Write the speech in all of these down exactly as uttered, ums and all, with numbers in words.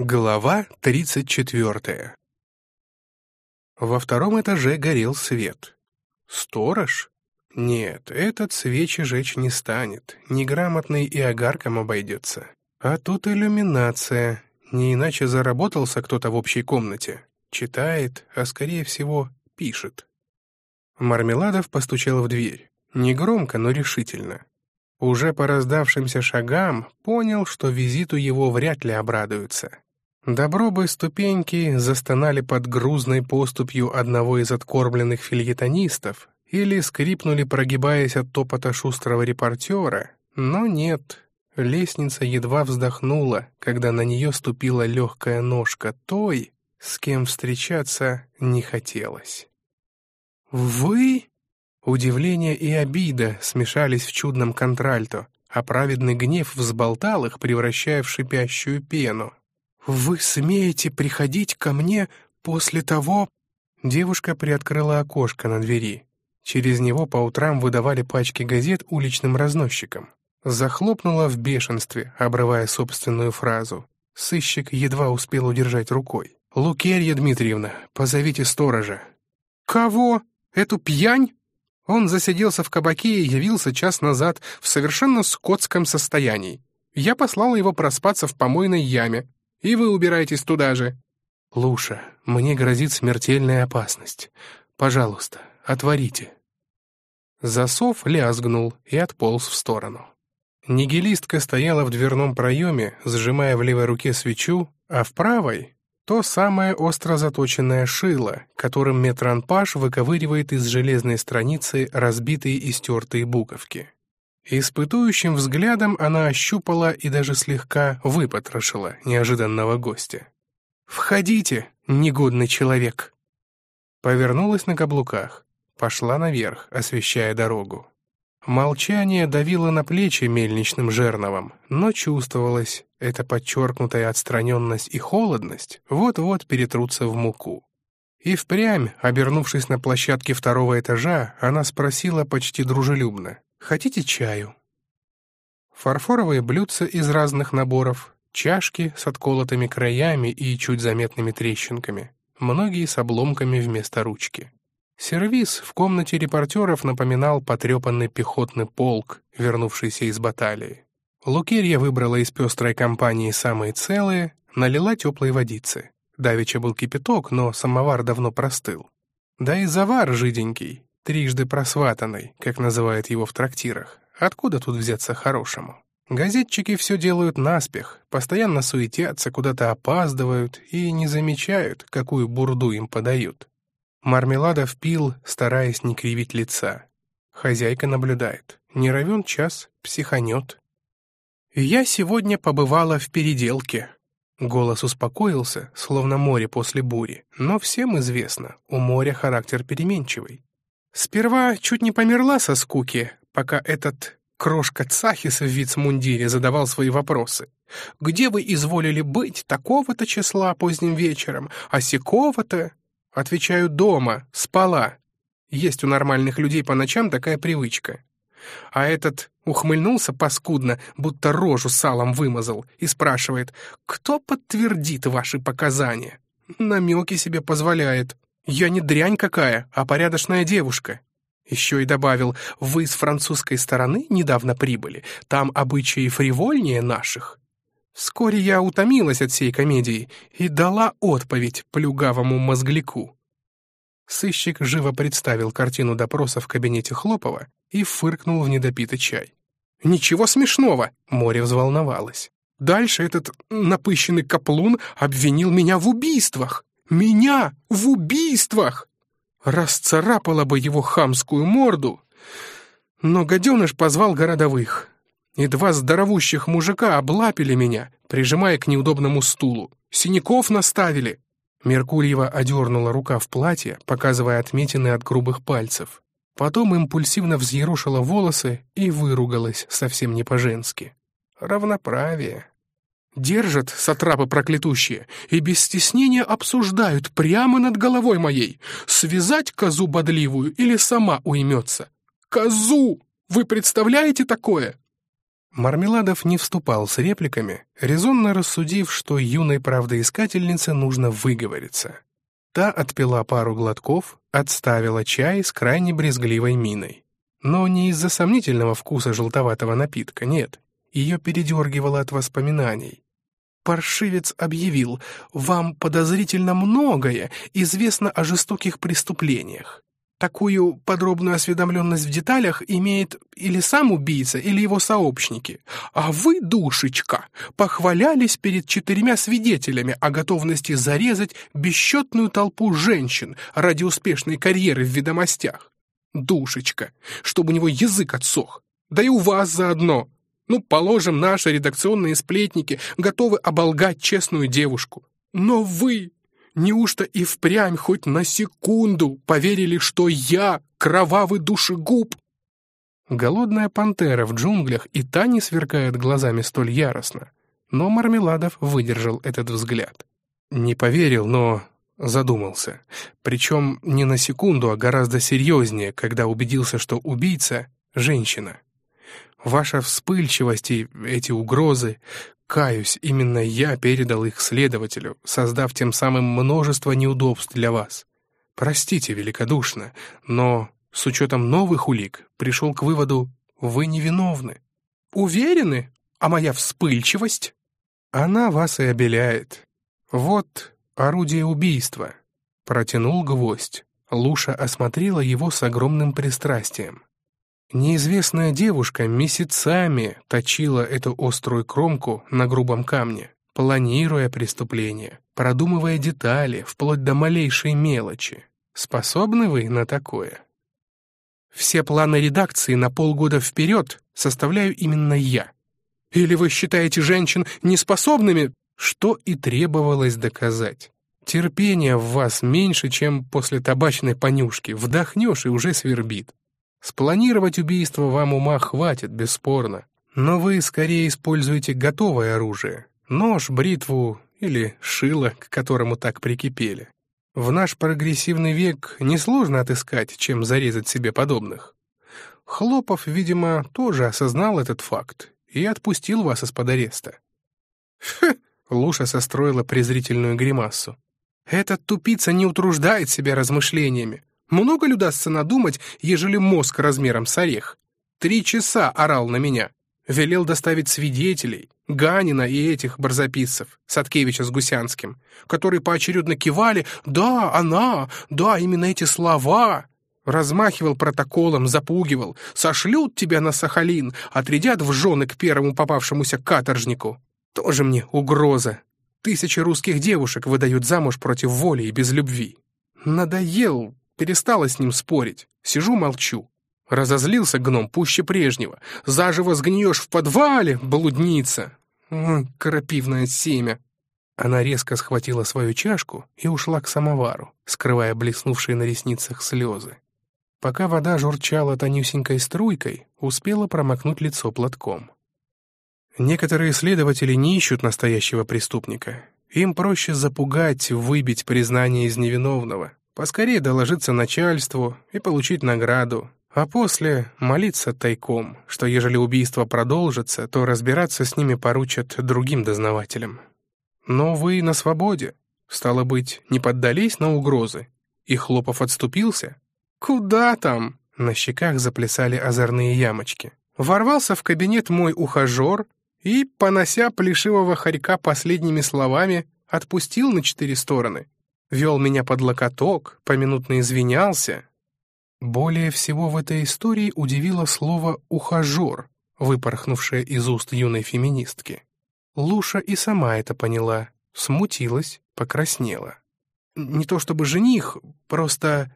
Глава тридцать четвертая. Во втором этаже горел свет. Сторож? Нет, этот свечи жечь не станет, неграмотный и огарком обойдется. А тут иллюминация, не иначе заработался кто-то в общей комнате. Читает, а скорее всего пишет. Мармеладов постучал в дверь. Негромко, но решительно. Уже по раздавшимся шагам понял, что визиту его вряд ли обрадуются. Добробы ступеньки застонали под грузной поступью одного из откормленных фельетонистов или скрипнули, прогибаясь от топота шустрого репортера, но нет, лестница едва вздохнула, когда на нее ступила легкая ножка той, с кем встречаться не хотелось. «Вы?» Удивление и обида смешались в чудном контральто, а праведный гнев взболтал их, превращая в шипящую пену. «Вы смеете приходить ко мне после того...» Девушка приоткрыла окошко на двери. Через него по утрам выдавали пачки газет уличным разносчикам. Захлопнула в бешенстве, обрывая собственную фразу. Сыщик едва успел удержать рукой. «Лукерья Дмитриевна, позовите сторожа». «Кого? Эту пьянь?» Он засиделся в кабаке и явился час назад в совершенно скотском состоянии. Я послала его проспаться в помойной яме. И вы убираетесь туда же. «Луша, мне грозит смертельная опасность. Пожалуйста, отворите». Засов лязгнул и отполз в сторону. Нигилистка стояла в дверном проеме, сжимая в левой руке свечу, а в правой — то самое остро заточенное шило, которым метранпаш выковыривает из железной страницы разбитые и стертые буковки. Испытующим взглядом она ощупала и даже слегка выпотрошила неожиданного гостя. «Входите, негодный человек!» Повернулась на каблуках, пошла наверх, освещая дорогу. Молчание давило на плечи мельничным жерновом, но чувствовалось, эта подчеркнутая отстраненность и холодность вот-вот перетрутся в муку. И впрямь, обернувшись на площадке второго этажа, она спросила почти дружелюбно: «Хотите чаю?» Фарфоровые блюдца из разных наборов, чашки с отколотыми краями и чуть заметными трещинками, многие с обломками вместо ручки. Сервиз в комнате репортеров напоминал потрепанный пехотный полк, вернувшийся из баталии. Лукерья выбрала из пестрой компании самые целые, налила теплой водицы. Давеча был кипяток, но самовар давно простыл. Да и завар жиденький, трижды просватанный, как называют его в трактирах. Откуда тут взяться хорошему? Газетчики все делают наспех, постоянно суетятся, куда-то опаздывают и не замечают, какую бурду им подают. Мармеладов пил, стараясь не кривить лица. Хозяйка наблюдает. Не равен час, психанет. «Я сегодня побывала в переделке». Голос успокоился, словно море после бури, но всем известно, у моря характер переменчивый. Сперва чуть не померла со скуки, пока этот крошка Цахис в вицмундире задавал свои вопросы. «Где вы изволили быть такого-то числа поздним вечером, а сякого-то?» Отвечаю: «Дома, спала». Есть у нормальных людей по ночам такая привычка. А этот ухмыльнулся паскудно, будто рожу салом вымазал, и спрашивает: «Кто подтвердит ваши показания?» Намеки себе позволяет. «Я не дрянь какая, а порядочная девушка». Еще и добавил: «Вы с французской стороны недавно прибыли, там обычаи фривольнее наших». Вскоре я утомилась от всей комедии и дала отповедь плюгавому мозгляку. Сыщик живо представил картину допроса в кабинете Хлопова и фыркнул в недопитый чай. «Ничего смешного!» — море взволновалось. «Дальше этот напыщенный каплун обвинил меня в убийствах! Меня в убийствах! Расцарапала бы его хамскую морду!» Но гаденыш позвал городовых, и два здоровущих мужика облапили меня, прижимая к неудобному стулу. Синяков наставили. Меркульева одернула рукав платья, показывая отметины от грубых пальцев. Потом импульсивно взъерошила волосы и выругалась совсем не по-женски. Равноправие. Держат сатрапы проклятущие и без стеснения обсуждают прямо над головой моей, связать козу бодливую или сама уймется. Козу! Вы представляете такое? Мармеладов не вступал с репликами, резонно рассудив, что юной правдоискательнице нужно выговориться. Та отпила пару глотков, отставила чай с крайне брезгливой миной. Но не из-за сомнительного вкуса желтоватого напитка, нет. Ее передергивало от воспоминаний. Паршивец объявил: «Вам подозрительно многое известно о жестоких преступлениях. Такую подробную осведомленность в деталях имеет или сам убийца, или его сообщники. А вы, душечка, похвалялись перед четырьмя свидетелями о готовности зарезать бесчетную толпу женщин ради успешной карьеры в ведомостях. Душечка, чтобы у него язык отсох. Да и у вас заодно. Ну, положим, наши редакционные сплетники готовы оболгать честную девушку. Но вы... Неужто и впрямь хоть на секунду поверили, что я кровавый душегуб?» Голодная пантера в джунглях и та не сверкает глазами столь яростно. Но Мармеладов выдержал этот взгляд. Не поверил, но задумался. Причем не на секунду, а гораздо серьезнее, когда убедился, что убийца — женщина. Ваша вспыльчивость и эти угрозы... Каюсь, именно я передал их следователю, создав тем самым множество неудобств для вас. Простите великодушно, но с учетом новых улик пришел к выводу: вы невиновны. Уверены? А моя вспыльчивость? Она вас и обеляет. Вот орудие убийства. Протянул гвоздь. Луша осмотрела его с огромным пристрастием. Неизвестная девушка месяцами точила эту острую кромку на грубом камне, планируя преступление, продумывая детали, вплоть до малейшей мелочи. Способны вы на такое? Все планы редакции на полгода вперед составляю именно я. Или вы считаете женщин неспособными? Что и требовалось доказать. Терпения в вас меньше, чем после табачной понюшки. Вдохнешь и уже свербит. Спланировать убийство вам ума хватит, бесспорно. Но вы скорее используете готовое оружие. Нож, бритву или шило, к которому так прикипели. В наш прогрессивный век несложно отыскать, чем зарезать себе подобных. Хлопов, видимо, тоже осознал этот факт и отпустил вас из-под ареста. Хе! Луша состроила презрительную гримасу. Этот тупица не утруждает себя размышлениями. Много ли удастся надумать, ежели мозг размером с орех? Три часа орал на меня. Велел доставить свидетелей, Ганина и этих барзаписцев, Садкевича с Гусянским, которые поочередно кивали: «Да, она, да, именно эти слова». Размахивал протоколом, запугивал: «Сошлют тебя на Сахалин, отрядят в жены к первому попавшемуся каторжнику». Тоже мне угроза. Тысячи русских девушек выдают замуж против воли и без любви. Надоел. Перестала с ним спорить. Сижу, молчу. Разозлился гном пуще прежнего. «Заживо сгниешь в подвале, блудница!» Ой, крапивное семя. Она резко схватила свою чашку и ушла к самовару, скрывая блеснувшие на ресницах слезы. Пока вода журчала тонюсенькой струйкой, успела промокнуть лицо платком. Некоторые следователи не ищут настоящего преступника. Им проще запугать, выбить признание из невиновного. Поскорее доложиться начальству и получить награду, а после молиться тайком, что ежели убийство продолжится, то разбираться с ними поручат другим дознавателям. Но вы на свободе. Стало быть, не поддались на угрозы? И Хлопов отступился? Куда там? На щеках заплясали озорные ямочки. Ворвался в кабинет мой ухажер и, понося плешивого хорька последними словами, отпустил на четыре стороны. Вел меня под локоток, поминутно извинялся. Более всего в этой истории удивило слово «ухажер», выпорхнувшее из уст юной феминистки. Луша и сама это поняла, смутилась, покраснела. Не то чтобы жених, просто...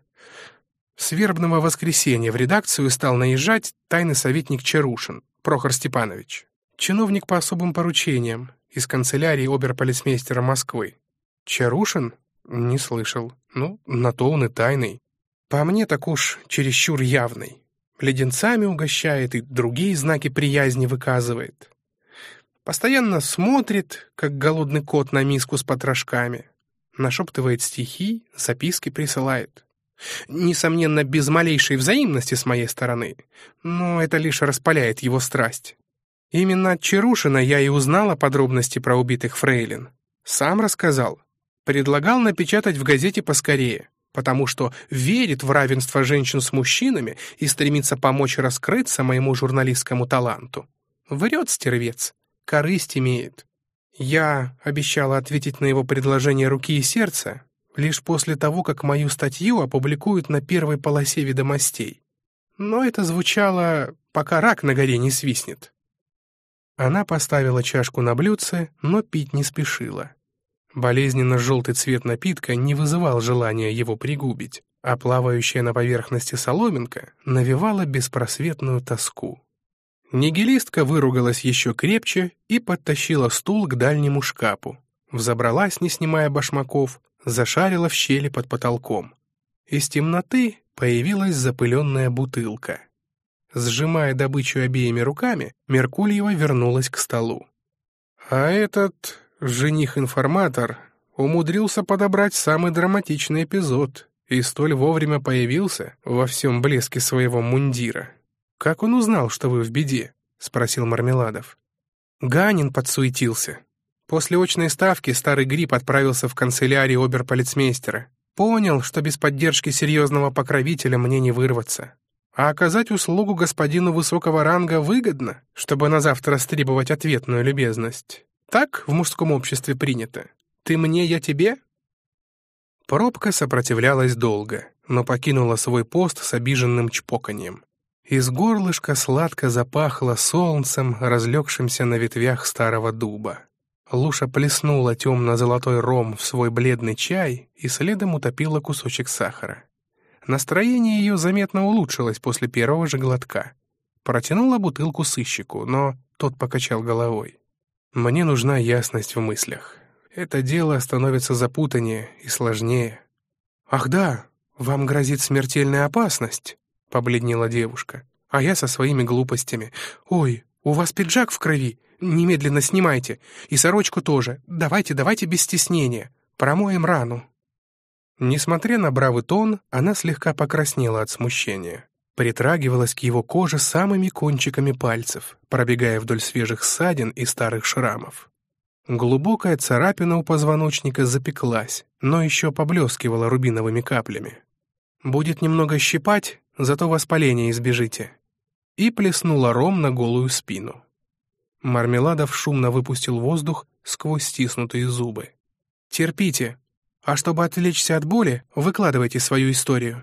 С вербного воскресенья в редакцию стал наезжать тайный советник Чарушин, Прохор Степанович. Чиновник по особым поручениям, из канцелярии оберполицмейстера Москвы. Чарушин? Не слышал. Ну, на то он и тайный. По мне так уж чересчур явный. Леденцами угощает и другие знаки приязни выказывает. Постоянно смотрит, как голодный кот на миску с потрошками. Нашептывает стихи, записки присылает. Несомненно, без малейшей взаимности с моей стороны, но это лишь распаляет его страсть. Именно от Чарушина я и узнала подробности про убитых фрейлин. Сам рассказал. Предлагал напечатать в газете поскорее, потому что верит в равенство женщин с мужчинами и стремится помочь раскрыться моему журналистскому таланту. Врет стервец, корысть имеет. Я обещала ответить на его предложение руки и сердца лишь после того, как мою статью опубликуют на первой полосе «Ведомостей». Но это звучало, пока рак на горе не свистнет. Она поставила чашку на блюдце, но пить не спешила. Болезненно-желтый цвет напитка не вызывал желания его пригубить, а плавающая на поверхности соломинка навевала беспросветную тоску. Нигилистка выругалась еще крепче и подтащила стул к дальнему шкафу. Взобралась, не снимая башмаков, зашарила в щели под потолком. Из темноты появилась запыленная бутылка. Сжимая добычу обеими руками, Меркульева вернулась к столу. А этот жених-информатор умудрился подобрать самый драматичный эпизод и столь вовремя появился во всем блеске своего мундира. «Как он узнал, что вы в беде?» — спросил Мармеладов. Ганин подсуетился. После очной ставки старый гриб отправился в канцелярию оберполицмейстера. Понял, что без поддержки серьезного покровителя мне не вырваться. А оказать услугу господину высокого ранга выгодно, чтобы на завтра растребовать ответную любезность. Так в мужском обществе принято. Ты мне, я тебе? Пробка сопротивлялась долго, но покинула свой пост с обиженным чпоканьем. Из горлышка сладко запахло солнцем, разлегшимся на ветвях старого дуба. Луша плеснула темно-золотой ром в свой бледный чай и следом утопила кусочек сахара. Настроение ее заметно улучшилось после первого же глотка. Протянула бутылку сыщику, но тот покачал головой. «Мне нужна ясность в мыслях. Это дело становится запутаннее и сложнее». «Ах да, вам грозит смертельная опасность», — побледнела девушка. «А я со своими глупостями. Ой, у вас пиджак в крови. Немедленно снимайте. И сорочку тоже. Давайте, давайте без стеснения. Промоем рану». Несмотря на бравый тон, она слегка покраснела от смущения. Притрагивалась к его коже самыми кончиками пальцев, пробегая вдоль свежих ссадин и старых шрамов. Глубокая царапина у позвоночника запеклась, но еще поблескивала рубиновыми каплями. «Будет немного щипать, зато воспаления избежите». И плеснула ром на голую спину. Мармеладов шумно выпустил воздух сквозь стиснутые зубы. «Терпите, а чтобы отвлечься от боли, выкладывайте свою историю».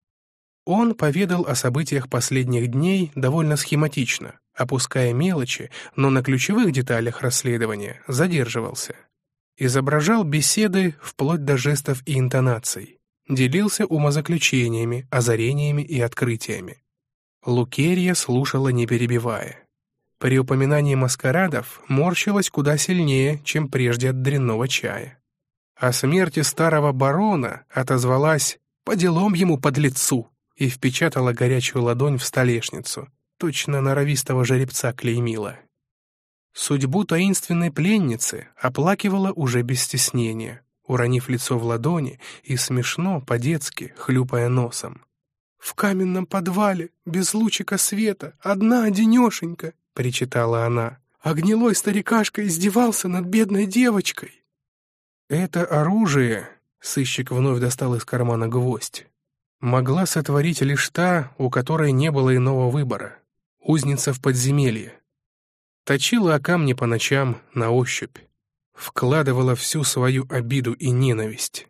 Он поведал о событиях последних дней довольно схематично, опуская мелочи, но на ключевых деталях расследования задерживался. Изображал беседы вплоть до жестов и интонаций, делился умозаключениями, озарениями и открытиями. Лукерья слушала, не перебивая. При упоминании маскарадов морщилась куда сильнее, чем прежде от дрянного чая. О смерти старого барона отозвалась «по делам ему подлецу» и впечатала горячую ладонь в столешницу, точно норовистого жеребца клеймила. Судьбу таинственной пленницы оплакивала уже без стеснения, уронив лицо в ладони и смешно, по-детски, хлюпая носом. «В каменном подвале, без лучика света, одна одинешенька», — причитала она, «а гнилой старикашка издевался над бедной девочкой». «Это оружие», — сыщик вновь достал из кармана гвоздь, «могла сотворить лишь та, у которой не было иного выбора, узница в подземелье. Точила о камне по ночам на ощупь, вкладывала всю свою обиду и ненависть.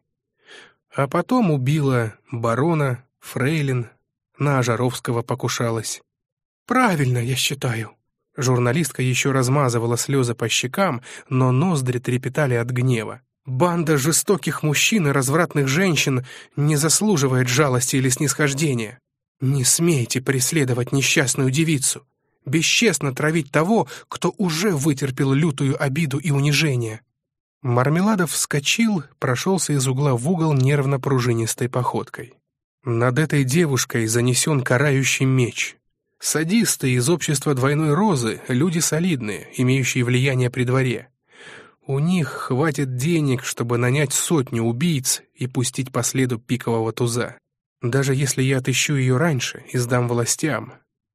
А потом убила барона, фрейлин, на Ожаровского покушалась». «Правильно, я считаю». Журналистка еще размазывала слезы по щекам, но ноздри трепетали от гнева. «Банда жестоких мужчин и развратных женщин не заслуживает жалости или снисхождения. Не смейте преследовать несчастную девицу, бесчестно травить того, кто уже вытерпел лютую обиду и унижение». Мармеладов вскочил, прошелся из угла в угол нервно-пружинистой походкой. «Над этой девушкой занесен карающий меч. Садисты из общества двойной розы — люди солидные, имеющие влияние при дворе. У них хватит денег, чтобы нанять сотню убийц и пустить по следу пикового туза. Даже если я отыщу ее раньше и сдам властям,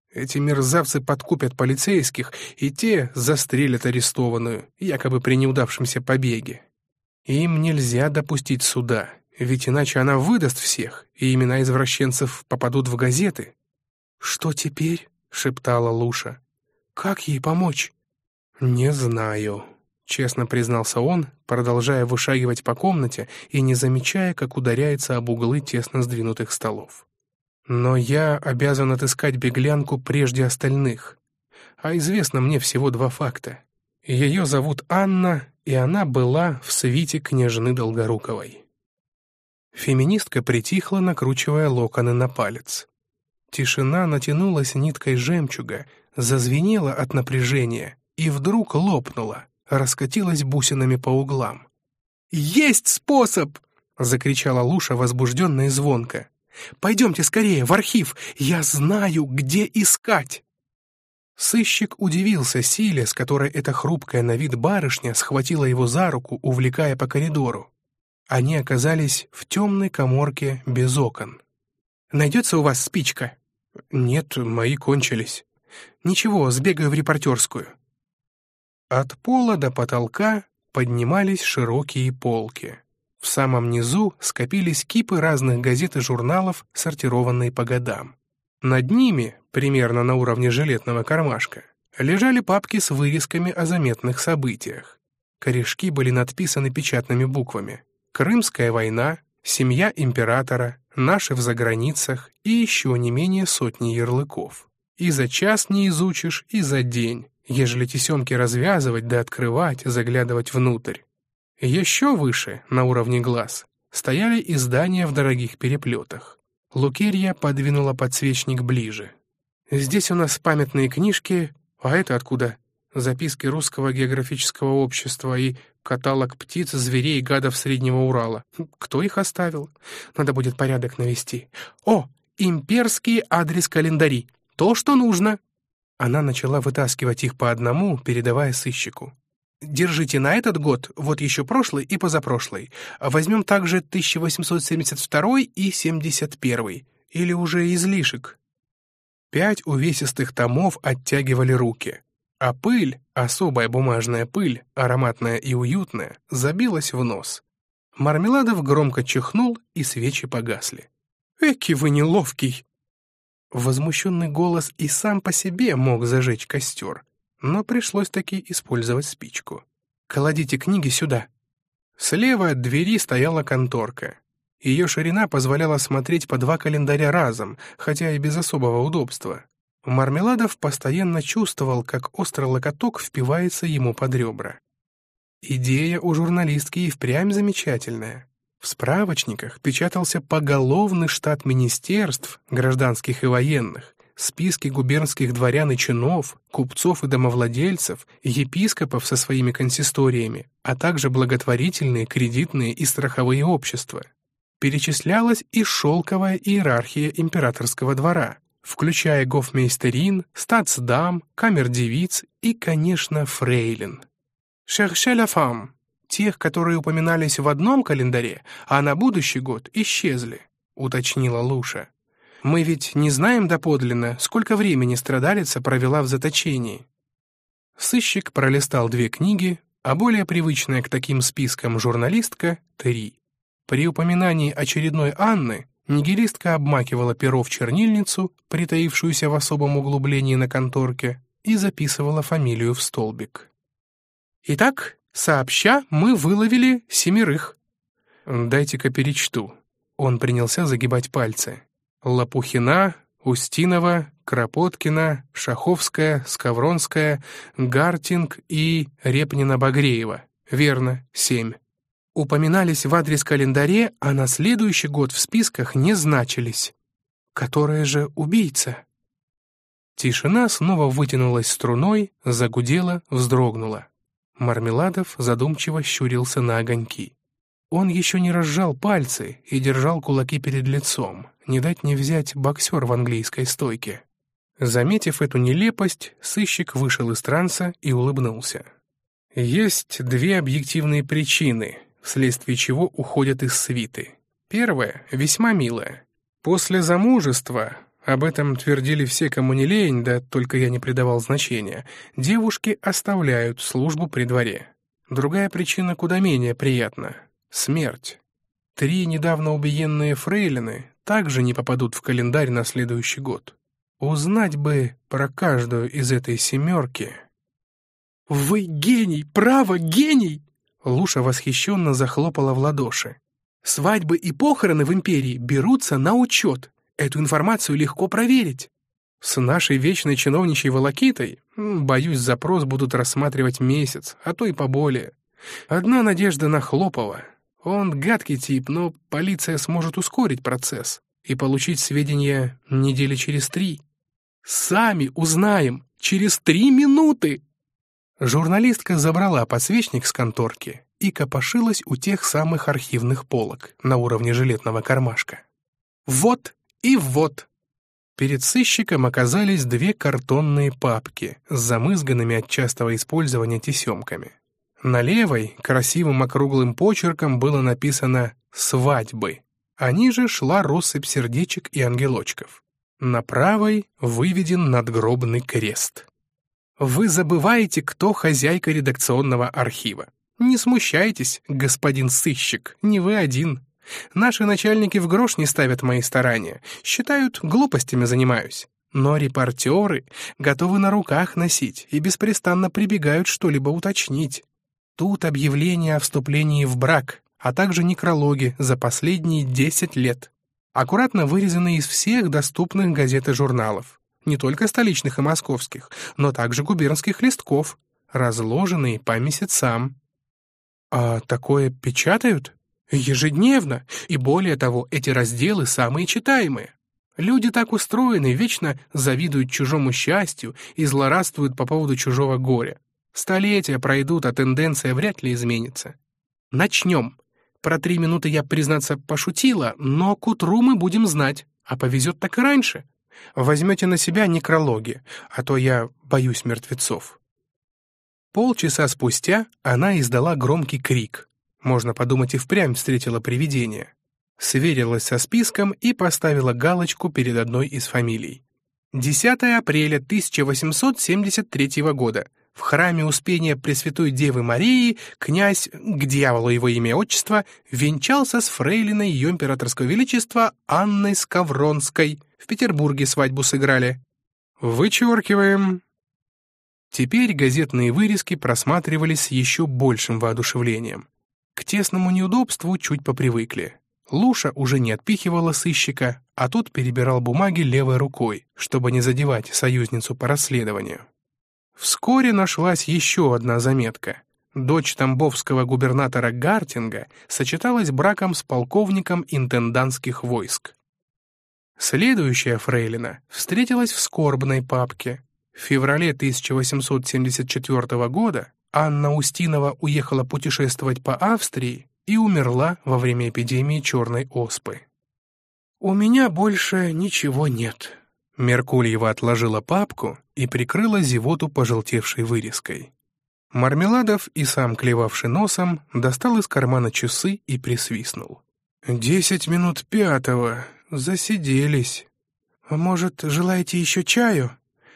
Эти мерзавцы подкупят полицейских, и те застрелят арестованную, якобы при неудавшемся побеге. Им нельзя допустить суда, ведь иначе она выдаст всех, и имена извращенцев попадут в газеты. «Что теперь?» — шептала Луша. «Как ей помочь?» «Не знаю», — честно признался он, продолжая вышагивать по комнате и не замечая, как ударяется об углы тесно сдвинутых столов. «Но я обязан отыскать беглянку прежде остальных. А известно мне всего два факта. Ее зовут Анна, и она была в свите княжны Долгоруковой». Феминистка притихла, накручивая локоны на палец. Тишина натянулась ниткой жемчуга, зазвенела от напряжения и вдруг лопнула, раскатилась бусинами по углам. «Есть способ!» — закричала Луша возбужденно и звонко. «Пойдемте скорее в архив! Я знаю, где искать!» Сыщик удивился силе, с которой эта хрупкая на вид барышня схватила его за руку, увлекая по коридору. Они оказались в темной каморке без окон. «Найдется у вас спичка?» «Нет, мои кончились». «Ничего, сбегаю в репортерскую». От пола до потолка поднимались широкие полки. В самом низу скопились кипы разных газет и журналов, сортированные по годам. Над ними, примерно на уровне жилетного кармашка, лежали папки с вырезками о заметных событиях. Корешки были надписаны печатными буквами: «Крымская война», «Семья императора», «Наши в заграницах» и еще не менее сотни ярлыков. И за час не изучишь, и за день, ежели тесемки развязывать да открывать, заглядывать внутрь. Еще выше, на уровне глаз, стояли издания в дорогих переплетах. Лукерья подвинула подсвечник ближе. «Здесь у нас памятные книжки, а это откуда? Записки Русского географического общества и каталог птиц, зверей и гадов Среднего Урала. Кто их оставил? Надо будет порядок навести. О, имперские адрес-календари. То, что нужно!» Она начала вытаскивать их по одному, передавая сыщику. «Держите на этот год, вот еще прошлый и позапрошлый. Возьмем также тысяча восемьсот семьдесят второй и семьдесят первый. Или уже излишек». Пять увесистых томов оттягивали руки, а пыль, особая бумажная пыль, ароматная и уютная, забилась в нос. Мармеладов громко чихнул, и свечи погасли. «Эки вы неловкий!» Возмущенный голос и сам по себе мог зажечь костер, но пришлось таки использовать спичку. «Кладите книги сюда». Слева от двери стояла конторка. Ее ширина позволяла смотреть по два календаря разом, хотя и без особого удобства. Мармеладов постоянно чувствовал, как острый локоток впивается ему под ребра. Идея у журналистки и впрямь замечательная. В справочниках печатался поголовный штат министерств, гражданских и военных, списки губернских дворян и чинов, купцов и домовладельцев, епископов со своими консисториями, а также благотворительные, кредитные и страховые общества. Перечислялась и шелковая иерархия императорского двора, включая гофмейстерин, статсдам, камер-девиц и, конечно, фрейлин. «Cherchez la femme», тех, которые упоминались в одном календаре, а на будущий год исчезли, уточнила Луша. «Мы ведь не знаем доподлинно, сколько времени страдалица провела в заточении». Сыщик пролистал две книги, а более привычная к таким спискам журналистка — три. При упоминании очередной Анны нигилистка обмакивала перо в чернильницу, притаившуюся в особом углублении на конторке, и записывала фамилию в столбик. «Итак, сообща мы выловили семерых». «Дайте-ка перечту». Он принялся загибать пальцы. Лопухина, Устинова, Кропоткина, Шаховская, Скавронская, Гартинг и Репнина-Багреева. Верно, семь. Упоминались в адрес-календаре, а на следующий год в списках не значились. Которая же убийца? Тишина снова вытянулась струной, загудела, вздрогнула. Мармеладов задумчиво щурился на огоньки. Он еще не разжал пальцы и держал кулаки перед лицом, не дать не взять боксер в английской стойке. Заметив эту нелепость, сыщик вышел из транса и улыбнулся. Есть две объективные причины, вследствие чего уходят из свиты. Первая, весьма милая. После замужества об этом твердили все, кому не лень, да только я не придавал значения, девушки оставляют службу при дворе. Другая причина куда менее приятна — смерть. Три недавно убиенные фрейлины также не попадут в календарь на следующий год. Узнать бы про каждую из этой семерки. «Вы гений! Право, гений!» Луша восхищенно захлопала в ладоши. «Свадьбы и похороны в империи берутся на учет. Эту информацию легко проверить. С нашей вечной чиновничьей волокитой, боюсь, запрос будут рассматривать месяц, а то и поболее. Одна надежда на Хлопова. Он гадкий тип, но полиция сможет ускорить процесс и получить сведения недели через три. Сами узнаем! Через три минуты!» Журналистка забрала подсвечник с конторки и копошилась у тех самых архивных полок на уровне жилетного кармашка. «Вот и вот!» Перед сыщиком оказались две картонные папки с замызганными от частого использования тесемками. На левой красивым округлым почерком было написано «Свадьбы», а ниже шла россыпь сердечек и ангелочков. На правой выведен надгробный крест. «Вы забываете, кто хозяйка редакционного архива. Не смущайтесь, господин сыщик, не вы один. Наши начальники в грош не ставят мои старания, считают, глупостями занимаюсь. Но репортеры готовы на руках носить и беспрестанно прибегают что-либо уточнить. Тут объявление о вступлении в брак, а также некрологи за последние десять лет. Аккуратно вырезаны из всех доступных газет и журналов. Не только столичных и московских, но также губернских листков, разложенные по месяцам. А такое печатают? Ежедневно, и более того, эти разделы самые читаемые. Люди так устроены, вечно завидуют чужому счастью и злорадствуют по поводу чужого горя. Столетия пройдут, а тенденция вряд ли изменится. Начнем. Про три минуты я, признаться, пошутила, но к утру мы будем знать, а повезет так и раньше. Возьмете на себя некрологи, а то я боюсь мертвецов». Полчаса спустя она издала громкий крик. Можно подумать, и впрямь встретила привидение. Сверилась со списком и поставила галочку перед одной из фамилий. десятое апреля тысяча восемьсот семьдесят третьего года. В храме Успения Пресвятой Девы Марии князь, к дьяволу его имя и отчество, венчался с фрейлиной ее императорского величества Анной Скавронской. В Петербурге свадьбу сыграли. Вычеркиваем. Теперь газетные вырезки просматривались с еще большим воодушевлением. К тесному неудобству чуть попривыкли. Луша уже не отпихивала сыщика, а тот перебирал бумаги левой рукой, чтобы не задевать союзницу по расследованию. Вскоре нашлась еще одна заметка. Дочь тамбовского губернатора Гартинга сочеталась браком с полковником интендантских войск. Следующая фрейлина встретилась в скорбной папке. В феврале тысяча восемьсот семьдесят четвёртого года Анна Устинова уехала путешествовать по Австрии и умерла во время эпидемии черной оспы. «У меня больше ничего нет». Меркульева отложила папку и прикрыла зевоту пожелтевшей вырезкой. Мармеладов, и сам клевавший носом, достал из кармана часы и присвистнул. «Десять минут пятого. Засиделись. А может, желаете еще чаю?»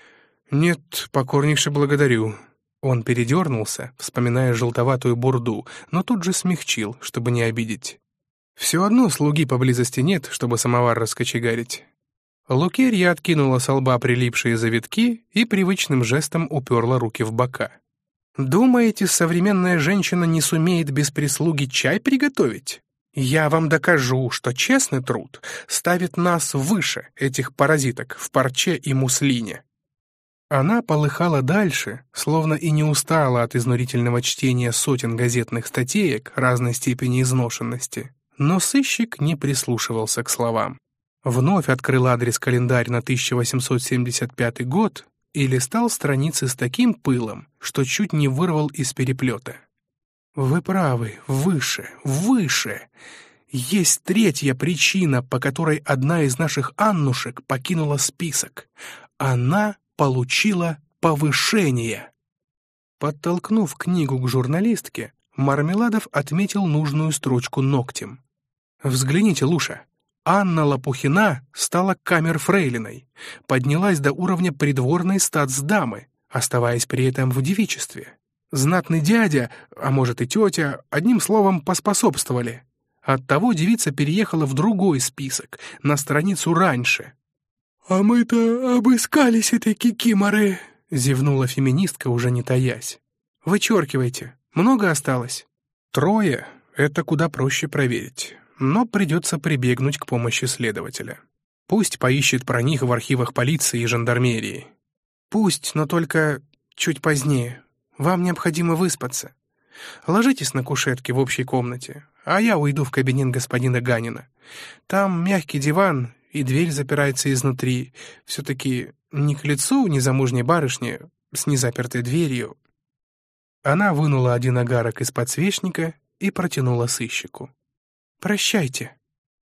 «Нет, покорнейше благодарю». Он передернулся, вспоминая желтоватую бурду, но тут же смягчил, чтобы не обидеть. «Все одно слуги поблизости нет, чтобы самовар раскочегарить». Лукерья откинула со лба прилипшие завитки и привычным жестом уперла руки в бока. «Думаете, современная женщина не сумеет без прислуги чай приготовить? Я вам докажу, что честный труд ставит нас выше этих паразиток в парче и муслине». Она полыхала дальше, словно и не устала от изнурительного чтения сотен газетных статеек разной степени изношенности. Но сыщик не прислушивался к словам. Вновь открыл адрес-календарь на тысяча восемьсот семьдесят пятый год и листал страницы с таким пылом, что чуть не вырвал из переплета. «Вы правы, выше, выше. Есть третья причина, по которой одна из наших Аннушек покинула список. Она получила повышение». Подтолкнув книгу к журналистке, Мармеладов отметил нужную строчку ногтем. «Взгляните, Луша, Анна Лопухина стала камерфрейлиной, поднялась до уровня придворной статсдамы, оставаясь при этом в девичестве. Знатный дядя, а может и тетя, одним словом, поспособствовали. Оттого девица переехала в другой список, на страницу раньше. «А мы-то обыскались этой кикиморы», — зевнула феминистка, уже не таясь. «Вычеркивайте. Много осталось?» «Трое. Это куда проще проверить. Но придется прибегнуть к помощи следователя. Пусть поищет про них в архивах полиции и жандармерии». «Пусть, но только чуть позднее. Вам необходимо выспаться. Ложитесь на кушетке в общей комнате, а я уйду в кабинет господина Ганина. Там мягкий диван, и дверь запирается изнутри. Все-таки не к лицу незамужней барышни с незапертой дверью». Она вынула один огарок из подсвечника и протянула сыщику. «Прощайте».